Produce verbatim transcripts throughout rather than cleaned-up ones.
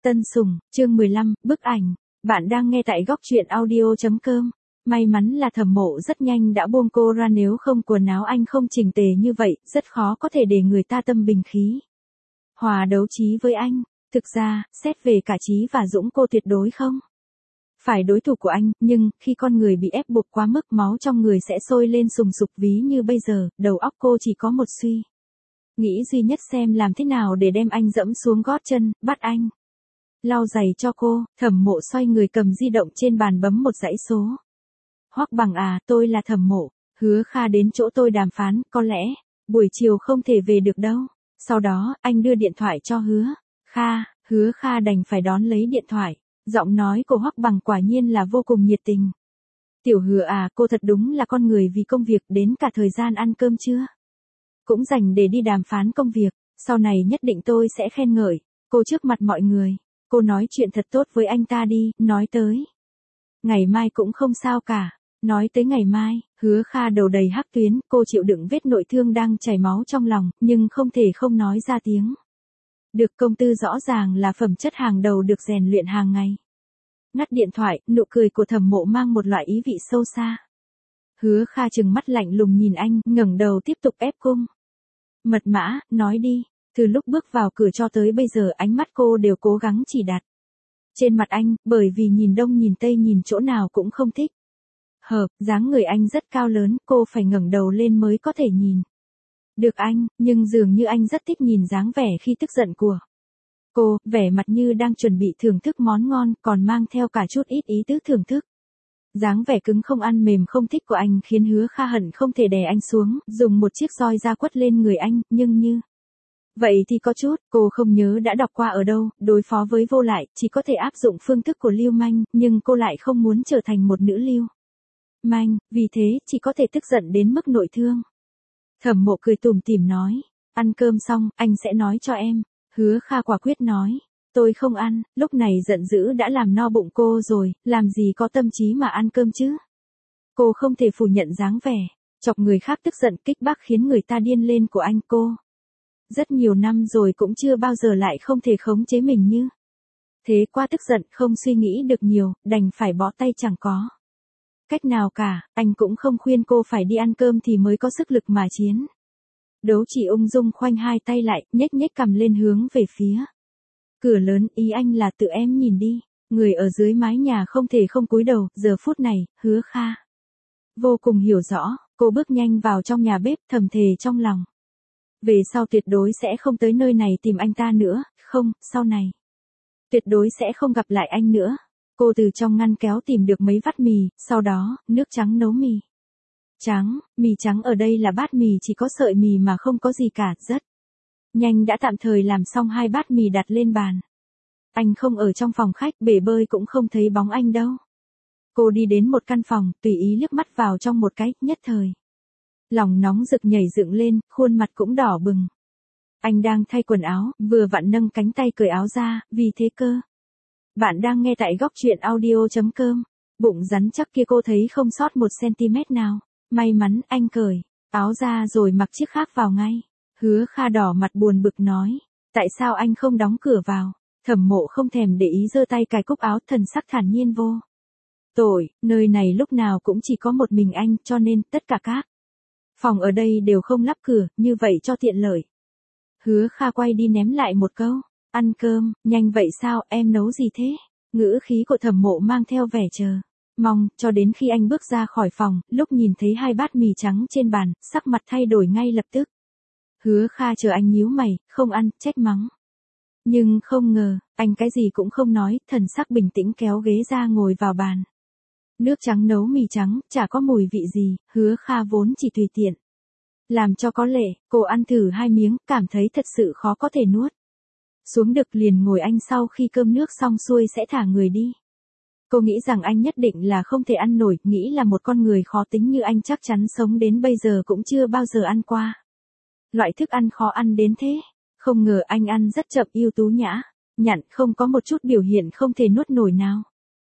Tân Sủng, chương mười lăm, bức ảnh. Bạn đang nghe tại góc truyện audio chấm com. May mắn là Thẩm Mộ rất nhanh đã buông cô ra, nếu không quần áo anh không chỉnh tề như vậy, rất khó có thể để người ta tâm bình khí hòa đấu trí với anh. Thực ra, xét về cả Trí và Dũng, cô tuyệt đối không phải đối thủ của anh, nhưng khi con người bị ép buộc quá mức, máu trong người sẽ sôi lên sùng sục. Ví như bây giờ, đầu óc cô chỉ có một suy nghĩ duy nhất, xem làm thế nào để đem anh dẫm xuống gót chân, bắt anh lau giày cho cô. Thẩm Mộ xoay người cầm di động trên bàn bấm một dãy số. Hoắc Bằng à, tôi là Thẩm Mộ. Hứa Kha đến chỗ tôi đàm phán, có lẽ buổi chiều không thể về được đâu. Sau đó, anh đưa điện thoại cho Hứa Kha, Hứa Kha đành phải đón lấy điện thoại. Giọng nói của Hoắc Bằng quả nhiên là vô cùng nhiệt tình. Tiểu Hứa à, cô thật đúng là con người vì công việc, đến cả thời gian ăn cơm trưa cũng dành để đi đàm phán công việc. Sau này nhất định tôi sẽ khen ngợi cô trước mặt mọi người. Cô nói chuyện thật tốt với anh ta đi, nói tới ngày mai cũng không sao cả. Nói tới ngày mai, Hứa Kha đầu đầy hắc tuyến, cô chịu đựng vết nội thương đang chảy máu trong lòng, nhưng không thể không nói ra tiếng. Được công tư rõ ràng là phẩm chất hàng đầu được rèn luyện hàng ngày. Ngắt điện thoại, nụ cười của Thẩm Mộ mang một loại ý vị sâu xa. Hứa Kha trừng mắt lạnh lùng nhìn anh, ngẩng đầu tiếp tục ép cung. Mật mã, nói đi. Từ lúc bước vào cửa cho tới bây giờ, ánh mắt cô đều cố gắng chỉ đặt trên mặt anh, bởi vì nhìn đông nhìn tây nhìn chỗ nào cũng không thích hợp. Dáng người anh rất cao lớn, cô phải ngẩng đầu lên mới có thể nhìn được anh, nhưng dường như anh rất thích nhìn dáng vẻ khi tức giận của cô, vẻ mặt như đang chuẩn bị thưởng thức món ngon, còn mang theo cả chút ít ý tứ thưởng thức. Dáng vẻ cứng không ăn mềm không thích của anh khiến Hứa Kha hận không thể đè anh xuống, dùng một chiếc roi da quất lên người anh, nhưng như vậy thì có chút, cô không nhớ đã đọc qua ở đâu, đối phó với vô lại, chỉ có thể áp dụng phương thức của lưu manh, nhưng cô lại không muốn trở thành một nữ lưu manh, vì thế, chỉ có thể tức giận đến mức nội thương. Thẩm Mộ cười tủm tỉm nói, ăn cơm xong, anh sẽ nói cho em. Hứa Kha quả quyết nói, tôi không ăn. Lúc này giận dữ đã làm no bụng cô rồi, làm gì có tâm trí mà ăn cơm chứ. Cô không thể phủ nhận dáng vẻ chọc người khác tức giận kích bác khiến người ta điên lên của anh. Cô rất nhiều năm rồi cũng chưa bao giờ lại không thể khống chế mình như thế. Qua tức giận không suy nghĩ được nhiều, đành phải bó tay, chẳng có cách nào cả. Anh cũng không khuyên cô phải đi ăn cơm thì mới có sức lực mà chiến đấu, chỉ ung dung khoanh hai tay lại, nhếch nhếch cằm lên hướng về phía cửa lớn. Ý anh là tự em nhìn đi. Người ở dưới mái nhà không thể không cúi đầu. Giờ phút này, Hứa Kha vô cùng hiểu rõ. Cô bước nhanh vào trong nhà bếp, thầm thề trong lòng, về sau tuyệt đối sẽ không tới nơi này tìm anh ta nữa. Không, sau này tuyệt đối sẽ không gặp lại anh nữa. Cô từ trong ngăn kéo tìm được mấy vắt mì, sau đó, nước trắng nấu mì trắng. Mì trắng ở đây là bát mì chỉ có sợi mì mà không có gì cả. Rất nhanh đã tạm thời làm xong hai bát mì đặt lên bàn. Anh không ở trong phòng khách, bể bơi cũng không thấy bóng anh đâu. Cô đi đến một căn phòng, tùy ý liếc mắt vào trong một cái, nhất thời lòng nóng rực nhảy dựng lên, khuôn mặt cũng đỏ bừng. Anh đang thay quần áo, vừa vặn nâng cánh tay cởi áo ra, vì thế cơ. Bạn đang nghe tại góc truyện audio chấm com. Bụng rắn chắc kia cô thấy không sót một cm nào. May mắn anh cởi áo ra rồi mặc chiếc khác vào ngay. Hứa Kha đỏ mặt buồn bực nói, tại sao anh không đóng cửa vào? Thẩm Mộ không thèm để ý, giơ tay cài cúc áo, thần sắc thản nhiên vô tội. Nơi này lúc nào cũng chỉ có một mình anh, cho nên tất cả các phòng ở đây đều không lắp cửa, như vậy cho tiện lợi. Hứa Kha quay đi ném lại một câu, ăn cơm, nhanh vậy sao, em nấu gì thế? Ngữ khí của Thẩm Mộ mang theo vẻ chờ mong, cho đến khi anh bước ra khỏi phòng, lúc nhìn thấy hai bát mì trắng trên bàn, sắc mặt thay đổi ngay lập tức. Hứa Kha chờ anh nhíu mày, không ăn, trách mắng. Nhưng không ngờ, anh cái gì cũng không nói, thần sắc bình tĩnh kéo ghế ra ngồi vào bàn. Nước trắng nấu mì trắng, chả có mùi vị gì. Hứa Kha vốn chỉ tùy tiện làm cho có lệ, cô ăn thử hai miếng, cảm thấy thật sự khó có thể nuốt xuống được, liền ngồi anh sau khi cơm nước xong xuôi sẽ thả người đi. Cô nghĩ rằng anh nhất định là không thể ăn nổi, nghĩ là một con người khó tính như anh chắc chắn sống đến bây giờ cũng chưa bao giờ ăn qua loại thức ăn khó ăn đến thế. Không ngờ anh ăn rất chậm, ưu tú nhã nhặn, không có một chút biểu hiện không thể nuốt nổi nào.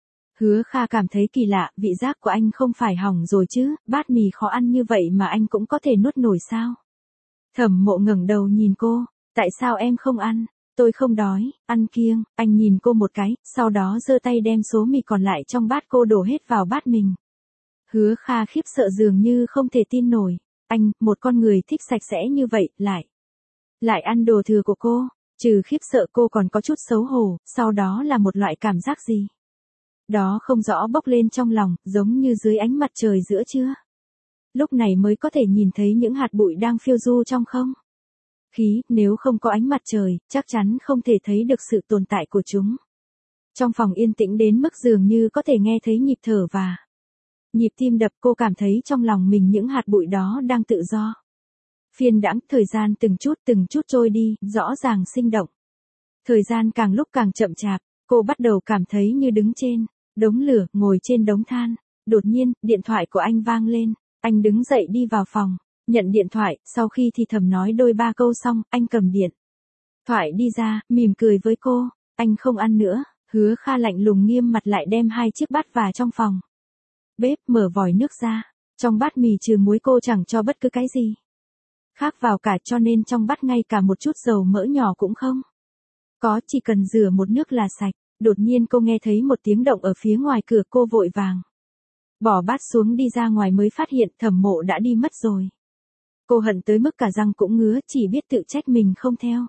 Hứa Kha cảm thấy kỳ lạ, vị giác của anh không phải hỏng rồi chứ, bát mì khó ăn như vậy mà anh cũng có thể nuốt nổi sao? Thẩm Mộ ngẩng đầu nhìn cô, tại sao em không ăn? tôi không đói, ăn kiêng. Anh nhìn cô một cái, sau đó giơ tay đem số mì còn lại trong bát cô đổ hết vào bát mình. Hứa Kha khiếp sợ dường như không thể tin nổi. Anh, một con người thích sạch sẽ như vậy, lại. Lại ăn đồ thừa của cô. Trừ khiếp sợ cô còn có chút xấu hổ, sau đó là một loại cảm giác gì. Đó không rõ bốc lên trong lòng, giống như dưới ánh mặt trời giữa trưa. Lúc này mới có thể nhìn thấy những hạt bụi đang phiêu du trong không khí, nếu không có ánh mặt trời, chắc chắn không thể thấy được sự tồn tại của chúng. Trong phòng yên tĩnh đến mức dường như có thể nghe thấy nhịp thở và nhịp tim đập, cô cảm thấy trong lòng mình những hạt bụi đó đang tự do. Phiên đãng, thời gian từng chút từng chút trôi đi, rõ ràng sinh động. Thời gian càng lúc càng chậm chạp, cô bắt đầu cảm thấy như đứng trên đống lửa, ngồi trên đống than. Đột nhiên, điện thoại của anh vang lên. Anh đứng dậy đi vào phòng, nhận điện thoại, sau khi thì thầm nói đôi ba câu xong, anh cầm điện thoại đi ra, mỉm cười với cô. Anh không ăn nữa. Hứa Kha lạnh lùng nghiêm mặt lại đem hai chiếc bát vào trong phòng bếp, mở vòi nước ra. Trong bát mì trừ muối cô chẳng cho bất cứ cái gì khác vào cả, cho nên trong bát ngay cả một chút dầu mỡ nhỏ cũng không có, chỉ cần rửa một nước là sạch. Đột nhiên cô nghe thấy một tiếng động ở phía ngoài cửa, cô vội vàng bỏ bát xuống đi ra ngoài mới phát hiện Thẩm Mộ đã đi mất rồi. Cô hận tới mức cả răng cũng ngứa, chỉ biết tự trách mình không theo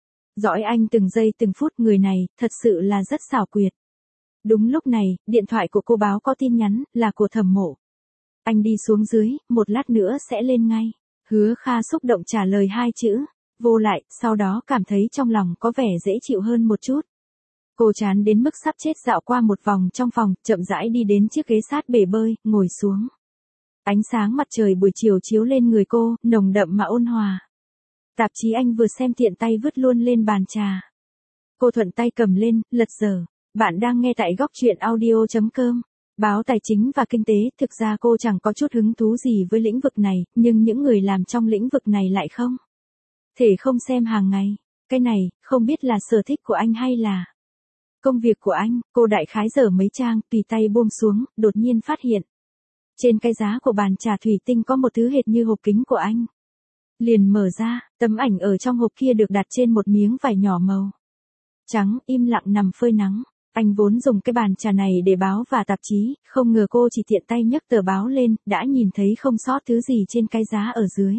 dõi anh từng giây từng phút, người này thật sự là rất xảo quyệt. Đúng lúc này, điện thoại của cô báo có tin nhắn, là của Thẩm Mộ. Anh đi xuống dưới, một lát nữa sẽ lên ngay. Hứa Kha xúc động trả lời hai chữ, vô lại, sau đó cảm thấy trong lòng có vẻ dễ chịu hơn một chút. Cô chán đến mức sắp chết, dạo qua một vòng trong phòng, chậm rãi đi đến chiếc ghế sát bể bơi, ngồi xuống. Ánh sáng mặt trời buổi chiều chiếu lên người cô, nồng đậm mà ôn hòa. Tạp chí anh vừa xem tiện tay vứt luôn lên bàn trà. Cô thuận tay cầm lên, lật dở. Bạn đang nghe tại góc truyện audio chấm com. Báo tài chính và kinh tế. Thực ra cô chẳng có chút hứng thú gì với lĩnh vực này, nhưng những người làm trong lĩnh vực này lại không thể không xem hàng ngày. Cái này, không biết là sở thích của anh hay là công việc của anh. Cô đại khái dở mấy trang, tùy tay buông xuống, đột nhiên phát hiện trên cái giá của bàn trà thủy tinh có một thứ hệt như hộp kính của anh. Liền mở ra, tấm ảnh ở trong hộp kia được đặt trên một miếng vải nhỏ màu trắng, im lặng nằm phơi nắng. Anh vốn dùng cái bàn trà này để báo và tạp chí, không ngờ cô chỉ tiện tay nhấc tờ báo lên, đã nhìn thấy không sót thứ gì trên cái giá ở dưới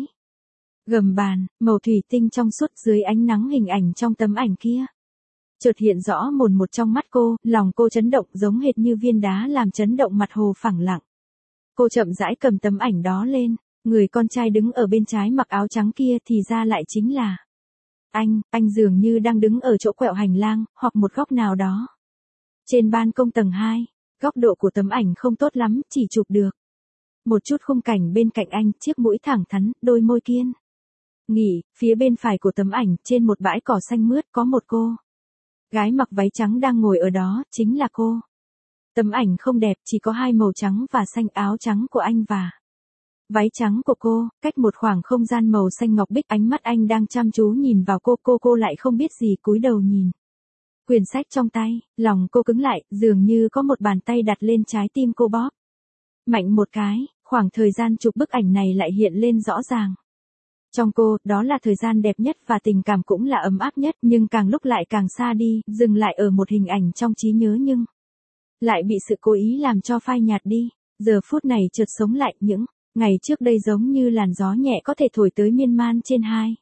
gầm bàn, màu thủy tinh trong suốt. Dưới ánh nắng, hình ảnh trong tấm ảnh kia chợt hiện rõ mồn một trong mắt cô, lòng cô chấn động giống hệt như viên đá làm chấn động mặt hồ phẳng lặng. Cô chậm rãi cầm tấm ảnh đó lên, người con trai đứng ở bên trái mặc áo trắng kia thì ra lại chính là anh. Anh dường như đang đứng ở chỗ quẹo hành lang, hoặc một góc nào đó trên ban công tầng hai. Góc độ của tấm ảnh không tốt lắm, chỉ chụp được một chút khung cảnh bên cạnh anh, chiếc mũi thẳng thắn, đôi môi kiên nghị. Phía bên phải của tấm ảnh, trên một bãi cỏ xanh mướt, có một cô gái mặc váy trắng đang ngồi ở đó, chính là cô. Tấm ảnh không đẹp, chỉ có hai màu trắng và xanh, áo trắng của anh và váy trắng của cô, cách một khoảng không gian màu xanh ngọc bích. Ánh mắt anh đang chăm chú nhìn vào cô, cô cô lại không biết gì, cúi đầu nhìn quyển sách trong tay. Lòng cô cứng lại, dường như có một bàn tay đặt lên trái tim cô, bóp mạnh một cái. Khoảng thời gian chụp bức ảnh này lại hiện lên rõ ràng trong cô, đó là thời gian đẹp nhất và tình cảm cũng là ấm áp nhất, nhưng càng lúc lại càng xa đi, dừng lại ở một hình ảnh trong trí nhớ nhưng lại bị sự cố ý làm cho phai nhạt đi. Giờ phút này chợt sống lại, những ngày trước đây giống như làn gió nhẹ có thể thổi tới miên man trên hai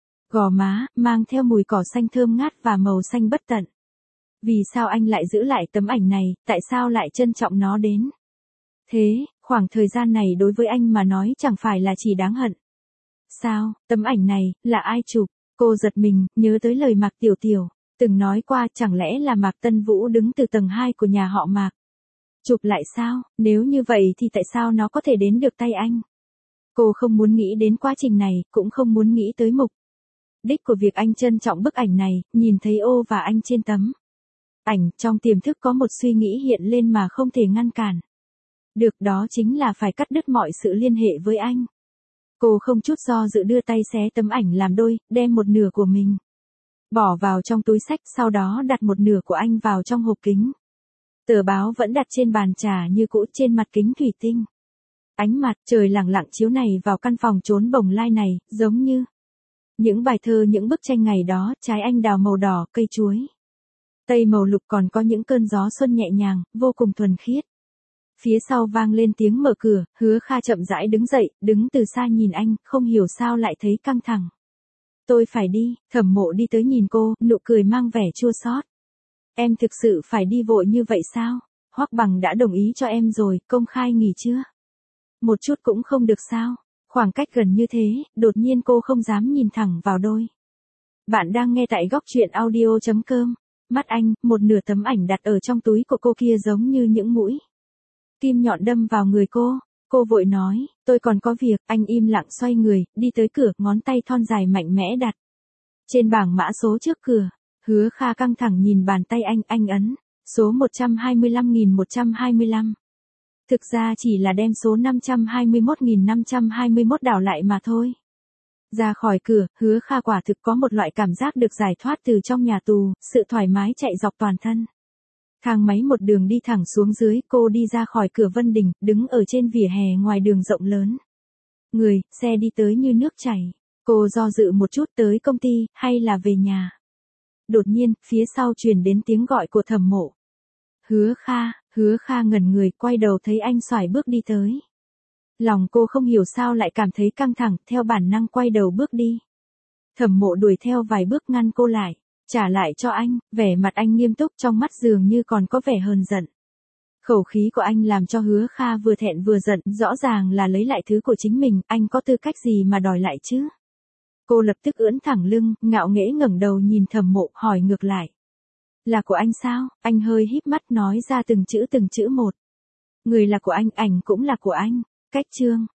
gò má, mang theo mùi cỏ xanh thơm ngát và màu xanh bất tận. Vì sao anh lại giữ lại tấm ảnh này, tại sao lại trân trọng nó đến thế? Khoảng thời gian này đối với anh mà nói chẳng phải là chỉ đáng hận sao? Tấm ảnh này, là ai chụp? Cô giật mình, nhớ tới lời Mạc Tiểu Tiểu từng nói qua, chẳng lẽ là Mạc Tân Vũ đứng từ tầng hai của nhà họ Mạc chụp lại sao? Nếu như vậy thì tại sao nó có thể đến được tay anh? Cô không muốn nghĩ đến quá trình này, cũng không muốn nghĩ tới mục đích của việc anh trân trọng bức ảnh này. Nhìn thấy ô và anh trên tấm ảnh, trong tiềm thức có một suy nghĩ hiện lên mà không thể ngăn cản được, đó chính là phải cắt đứt mọi sự liên hệ với anh. Cô không chút do dự đưa tay xé tấm ảnh làm đôi, đem một nửa của mình bỏ vào trong túi xách, sau đó đặt một nửa của anh vào trong hộp kính. Tờ báo vẫn đặt trên bàn trà như cũ, trên mặt kính thủy tinh. Ánh mặt trời lẳng lặng chiếu này vào căn phòng trốn bồng lai này, giống như Những bài thơ, những bức tranh ngày đó, trái anh đào màu đỏ, cây chuối tây màu lục, còn có những cơn gió xuân nhẹ nhàng, vô cùng thuần khiết. Phía sau vang lên tiếng mở cửa, Hứa Kha chậm rãi đứng dậy, đứng từ xa nhìn anh, không hiểu sao lại thấy căng thẳng. Tôi phải đi, Thẩm Mộ đi tới nhìn cô, nụ cười mang vẻ chua xót. Em thực sự phải đi vội như vậy sao? Hoắc Bằng đã đồng ý cho em rồi, công khai nghỉ chưa? Một chút cũng không được sao? Khoảng cách gần như thế, đột nhiên cô không dám nhìn thẳng vào đôi. Bạn đang nghe tại góc truyện audio chấm com. Mắt anh, một nửa tấm ảnh đặt ở trong túi của cô kia giống như những mũi kim nhọn đâm vào người cô. Cô vội nói, tôi còn có việc. Anh im lặng xoay người, đi tới cửa, ngón tay thon dài mạnh mẽ đặt trên bảng mã số trước cửa. Hứa Kha căng thẳng nhìn bàn tay anh, anh ấn số một trăm hai mươi lăm nghìn một trăm hai mươi lăm. Thực ra chỉ là đem số năm trăm hai mươi mốt nghìn năm trăm hai mươi mốt đảo lại mà thôi. Ra khỏi cửa, Hứa Kha quả thực có một loại cảm giác được giải thoát từ trong nhà tù, sự thoải mái chạy dọc toàn thân. Thang máy một đường đi thẳng xuống dưới, cô đi ra khỏi cửa Vân Đình, đứng ở trên vỉa hè ngoài đường rộng lớn. Người, xe đi tới như nước chảy. Cô do dự một chút, tới công ty, hay là về nhà. Đột nhiên, phía sau truyền đến tiếng gọi của Thẩm Mộ. Hứa Kha, Hứa Kha ngẩn người, quay đầu thấy anh xoải bước đi tới. Lòng cô không hiểu sao lại cảm thấy căng thẳng, theo bản năng quay đầu bước đi. Thẩm Mộ đuổi theo vài bước ngăn cô lại. Trả lại cho anh, vẻ mặt anh nghiêm túc, trong mắt dường như còn có vẻ hờn giận. Khẩu khí của anh làm cho Hứa Kha vừa thẹn vừa giận, rõ ràng là lấy lại thứ của chính mình, anh có tư cách gì mà đòi lại chứ? Cô lập tức ưỡn thẳng lưng, ngạo nghễ ngẩng đầu nhìn Thẩm Mộ, hỏi ngược lại. Là của anh sao? Anh hơi híp mắt nói ra từng chữ từng chữ một. Người là của anh, ảnh cũng là của anh. Cách chương.